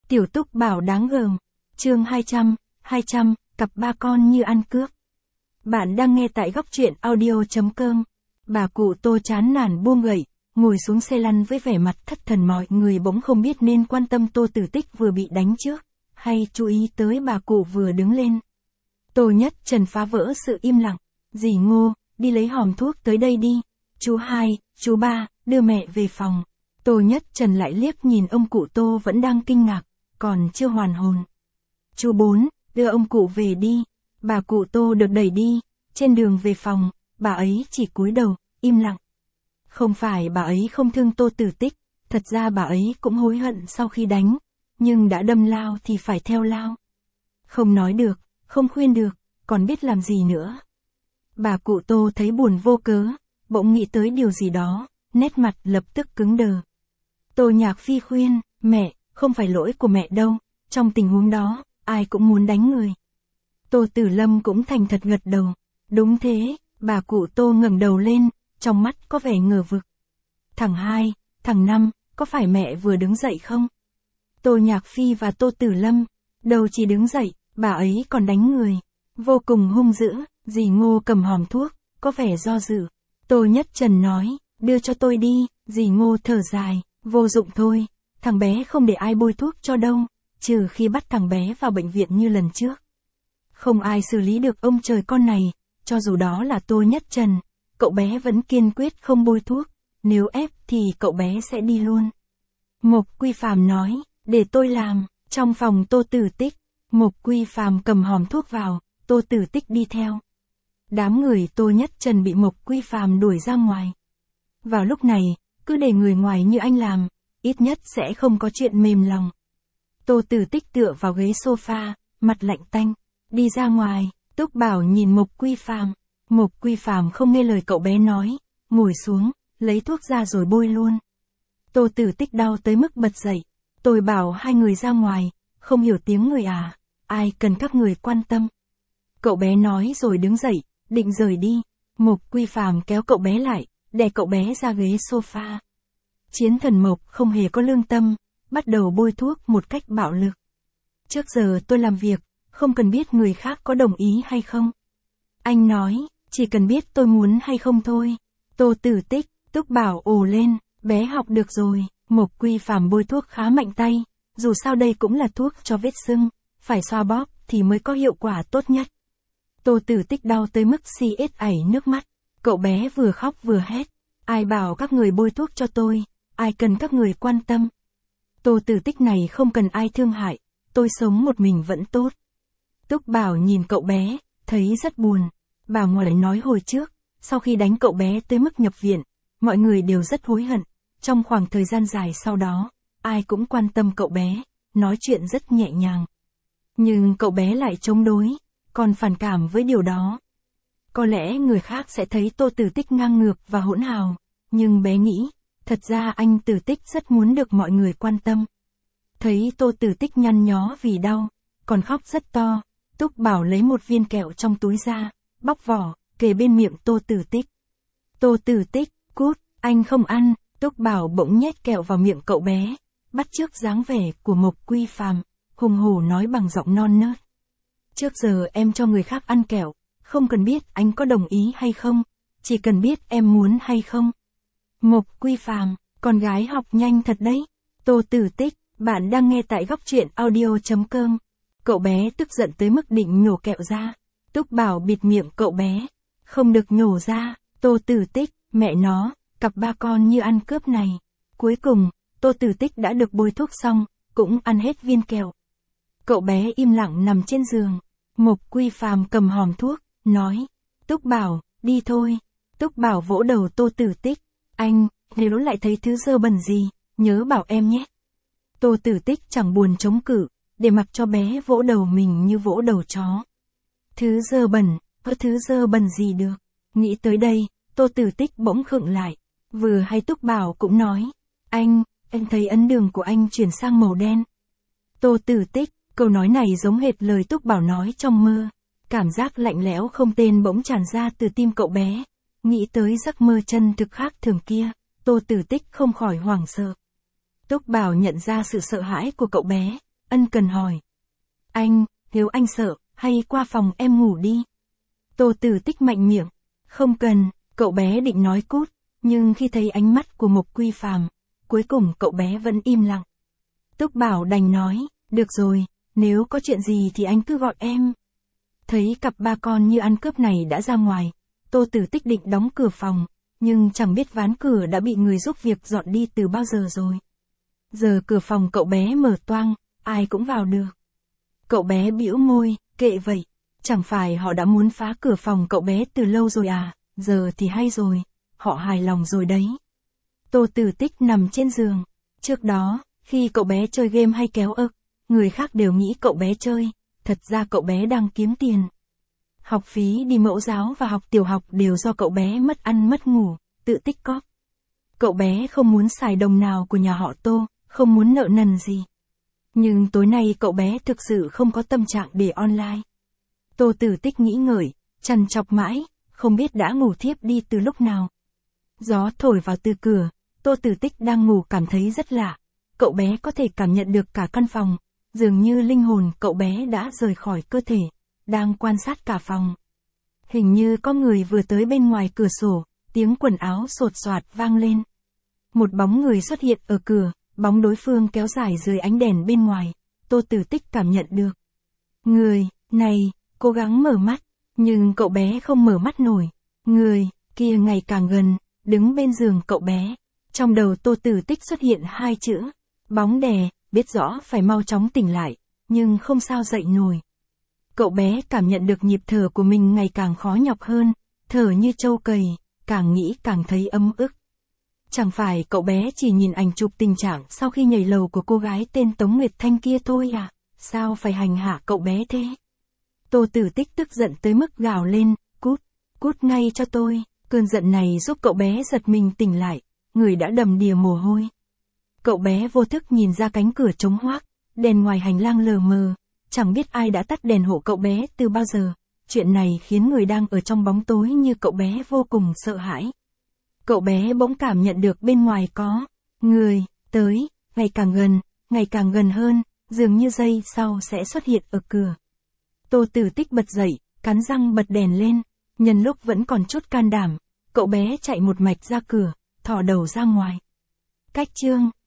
Tiểu Túc Bảo đáng gờm. Chương 200, cặp ba con như ăn cướp. Bạn đang nghe tại góc truyện audio.com. Bà cụ Tô chán nản buông gậy, ngồi xuống xe lăn với vẻ mặt thất thần, mọi người bỗng không biết nên quan tâm Tô Tử Tích vừa bị đánh trước, hay chú ý tới bà cụ vừa đứng lên. Tô Nhất Trần phá vỡ sự im lặng. Dì Ngô, đi lấy hòm thuốc tới đây đi. Chú hai, chú ba, đưa mẹ về phòng. Tô Nhất Trần lại liếc nhìn ông cụ Tô vẫn đang kinh ngạc, còn chưa hoàn hồn. Chú bốn, đưa ông cụ về đi. Bà cụ Tô được đẩy đi. Trên đường về phòng, bà ấy chỉ cúi đầu, im lặng. Không phải bà ấy không thương Tô Tử Tích, thật ra bà ấy cũng hối hận sau khi đánh, nhưng đã đâm lao thì phải theo lao. Không nói được, không khuyên được, còn biết làm gì nữa. Bà cụ Tô thấy buồn vô cớ, bỗng nghĩ tới điều gì đó, nét mặt lập tức cứng đờ. Tô Nhạc Phi khuyên, mẹ, không phải lỗi của mẹ đâu, trong tình huống đó, ai cũng muốn đánh người. Tô Tử Lâm cũng thành thật gật đầu. Đúng thế, bà cụ Tô ngẩng đầu lên, trong mắt có vẻ ngờ vực. Thằng hai, thằng năm, có phải mẹ vừa đứng dậy không? Tô Nhạc Phi và Tô Tử Lâm, đầu chỉ đứng dậy, bà ấy còn đánh người. Vô cùng hung dữ, dì Ngô cầm hòm thuốc, có vẻ do dự. Tô Nhất Trần nói, đưa cho tôi đi, dì Ngô thở dài, vô dụng thôi, thằng bé không để ai bôi thuốc cho đâu, trừ khi bắt thằng bé vào bệnh viện như lần trước. Không ai xử lý được ông trời con này, cho dù đó là Tô Nhất Trần, cậu bé vẫn kiên quyết không bôi thuốc, nếu ép thì cậu bé sẽ đi luôn. Mộc Quy Phàm nói, để tôi làm. Trong phòng Tô Tử Tích, Mộc Quy Phàm cầm hòm thuốc vào, Tô Tử Tích đi theo. Đám người Tô Nhất Trần bị Mộc Quy Phàm đuổi ra ngoài. Vào lúc này, cứ để người ngoài như anh làm, ít nhất sẽ không có chuyện mềm lòng. Tô Tử Tích tựa vào ghế sofa, mặt lạnh tanh, đi ra ngoài. Túc Bảo nhìn Mộc Quy Phàm. Mộc Quy Phàm không nghe lời cậu bé nói, ngồi xuống, lấy thuốc ra rồi bôi luôn. Tô Tử Tích đau tới mức bật dậy. Tôi bảo hai người ra ngoài, không hiểu tiếng người à, ai cần các người quan tâm. Cậu bé nói rồi đứng dậy, định rời đi. Mộc Quy Phàm kéo cậu bé lại, đè cậu bé ra ghế sofa. Chiến thần Mộc không hề có lương tâm, bắt đầu bôi thuốc một cách bạo lực. Trước giờ tôi làm việc, không cần biết người khác có đồng ý hay không. Anh nói, chỉ cần biết tôi muốn hay không thôi. Tô Tử Tích, Túc Bảo ồ lên, bé học được rồi. Mộc Quy Phàm bôi thuốc khá mạnh tay, dù sao đây cũng là thuốc cho vết sưng, phải xoa bóp thì mới có hiệu quả tốt nhất. Tô Tử Tích đau tới mức xiết ảy nước mắt, cậu bé vừa khóc vừa hét, ai bảo các người bôi thuốc cho tôi, ai cần các người quan tâm. Tô Tử Tích này không cần ai thương hại, tôi sống một mình vẫn tốt. Túc Bảo nhìn cậu bé, thấy rất buồn. Bà ngoại nói hồi trước, sau khi đánh cậu bé tới mức nhập viện, mọi người đều rất hối hận. Trong khoảng thời gian dài sau đó, ai cũng quan tâm cậu bé, nói chuyện rất nhẹ nhàng. Nhưng cậu bé lại chống đối, còn phản cảm với điều đó. Có lẽ người khác sẽ thấy Tô Tử Tích ngang ngược và hỗn hào, nhưng bé nghĩ, thật ra anh Tử Tích rất muốn được mọi người quan tâm. Thấy Tô Tử Tích nhăn nhó vì đau, còn khóc rất to, Túc Bảo lấy một viên kẹo trong túi ra, bóc vỏ, kề bên miệng Tô Tử Tích. Tô Tử Tích, cút, anh không ăn. Túc Bảo bỗng nhét kẹo vào miệng cậu bé, bắt chước dáng vẻ của Mộc Quy Phàm, hùng hổ nói bằng giọng non nớt. Trước giờ em cho người khác ăn kẹo, không cần biết anh có đồng ý hay không, chỉ cần biết em muốn hay không. Mộc Quy Phàm, con gái học nhanh thật đấy. Tô Tử Tích, bạn đang nghe tại góc truyện audio.com. Cậu bé tức giận tới mức định nhổ kẹo ra. Túc Bảo bịt miệng cậu bé, không được nhổ ra. Tô Tử Tích, mẹ nó, cặp ba con như ăn cướp này. Cuối cùng, Tô Tử Tích đã được bôi thuốc xong, cũng ăn hết viên kẹo. Cậu bé im lặng nằm trên giường. Mộc Quy Phàm cầm hòm thuốc, nói, Túc Bảo, đi thôi. Túc Bảo vỗ đầu Tô Tử Tích, anh, nếu lại thấy thứ dơ bẩn gì, nhớ bảo em nhé. Tô Tử Tích chẳng buồn chống cự, để mặc cho bé vỗ đầu mình như vỗ đầu chó. Thứ dơ bẩn, có thứ dơ bẩn gì được. Nghĩ tới đây, Tô Tử Tích bỗng khựng lại. Vừa hay Túc Bảo cũng nói, anh thấy ấn đường của anh chuyển sang màu đen. Tô Tử Tích, câu nói này giống hệt lời Túc Bảo nói trong mơ. Cảm giác lạnh lẽo không tên bỗng tràn ra từ tim cậu bé. Nghĩ tới giấc mơ chân thực khác thường kia, Tô Tử Tích không khỏi hoảng sợ. Túc Bảo nhận ra sự sợ hãi của cậu bé, ân cần hỏi. Anh, nếu anh sợ, hay qua phòng em ngủ đi. Tô Tử Tích mạnh miệng. Không cần, cậu bé định nói cút, nhưng khi thấy ánh mắt của Mộc Quy Phàm, cuối cùng cậu bé vẫn im lặng. Túc Bảo đành nói, được rồi, nếu có chuyện gì thì anh cứ gọi em. Thấy cặp ba con như ăn cướp này đã ra ngoài, Tô Tử Tích định đóng cửa phòng, nhưng chẳng biết ván cửa đã bị người giúp việc dọn đi từ bao giờ rồi. Giờ cửa phòng cậu bé mở toang, ai cũng vào được. Cậu bé bĩu môi, kệ vậy, chẳng phải họ đã muốn phá cửa phòng cậu bé từ lâu rồi à, giờ thì hay rồi, họ hài lòng rồi đấy. Tô Tử Tích nằm trên giường. Trước đó, khi cậu bé chơi game hay kéo ực, người khác đều nghĩ cậu bé chơi, thật ra cậu bé đang kiếm tiền. Học phí đi mẫu giáo và học tiểu học đều do cậu bé mất ăn mất ngủ, tự tích cóp. Cậu bé không muốn xài đồng nào của nhà họ Tô, không muốn nợ nần gì. Nhưng tối nay cậu bé thực sự không có tâm trạng để online. Tô Tử Tích nghĩ ngợi, trằn trọc mãi, không biết đã ngủ thiếp đi từ lúc nào. Gió thổi vào từ cửa, Tô Tử Tích đang ngủ cảm thấy rất lạ. Cậu bé có thể cảm nhận được cả căn phòng, dường như linh hồn cậu bé đã rời khỏi cơ thể, đang quan sát cả phòng. Hình như có người vừa tới bên ngoài cửa sổ, tiếng quần áo xột xoạt vang lên. Một bóng người xuất hiện ở cửa, bóng đối phương kéo dài dưới ánh đèn bên ngoài, Tô Tử Tích cảm nhận được. Người này cố gắng mở mắt, nhưng cậu bé không mở mắt nổi. Người kia ngày càng gần, đứng bên giường cậu bé. Trong đầu Tô Tử Tích xuất hiện hai chữ, bóng đè, biết rõ phải mau chóng tỉnh lại, nhưng không sao dậy nổi. Cậu bé cảm nhận được nhịp thở của mình ngày càng khó nhọc hơn, thở như trâu cầy, càng nghĩ càng thấy ấm ức. Chẳng phải cậu bé chỉ nhìn ảnh chụp tình trạng sau khi nhảy lầu của cô gái tên Tống Nguyệt Thanh kia thôi à, sao phải hành hạ cậu bé thế? Tô Tử Tích tức giận tới mức gào lên, cút ngay cho tôi. Cơn giận này giúp cậu bé giật mình tỉnh lại, người đã đầm đìa mồ hôi. Cậu bé vô thức nhìn ra cánh cửa trống hoác, đèn ngoài hành lang lờ mờ, chẳng biết ai đã tắt đèn hộ cậu bé từ bao giờ. Chuyện này khiến người đang ở trong bóng tối như cậu bé vô cùng sợ hãi. Cậu bé bỗng cảm nhận được bên ngoài có người tới, ngày càng gần hơn, dường như giây sau sẽ xuất hiện ở cửa. Tô Tử Tích bật dậy, cắn răng bật đèn lên, nhân lúc vẫn còn chút can đảm, cậu bé chạy một mạch ra cửa, thò đầu ra ngoài. Cách chương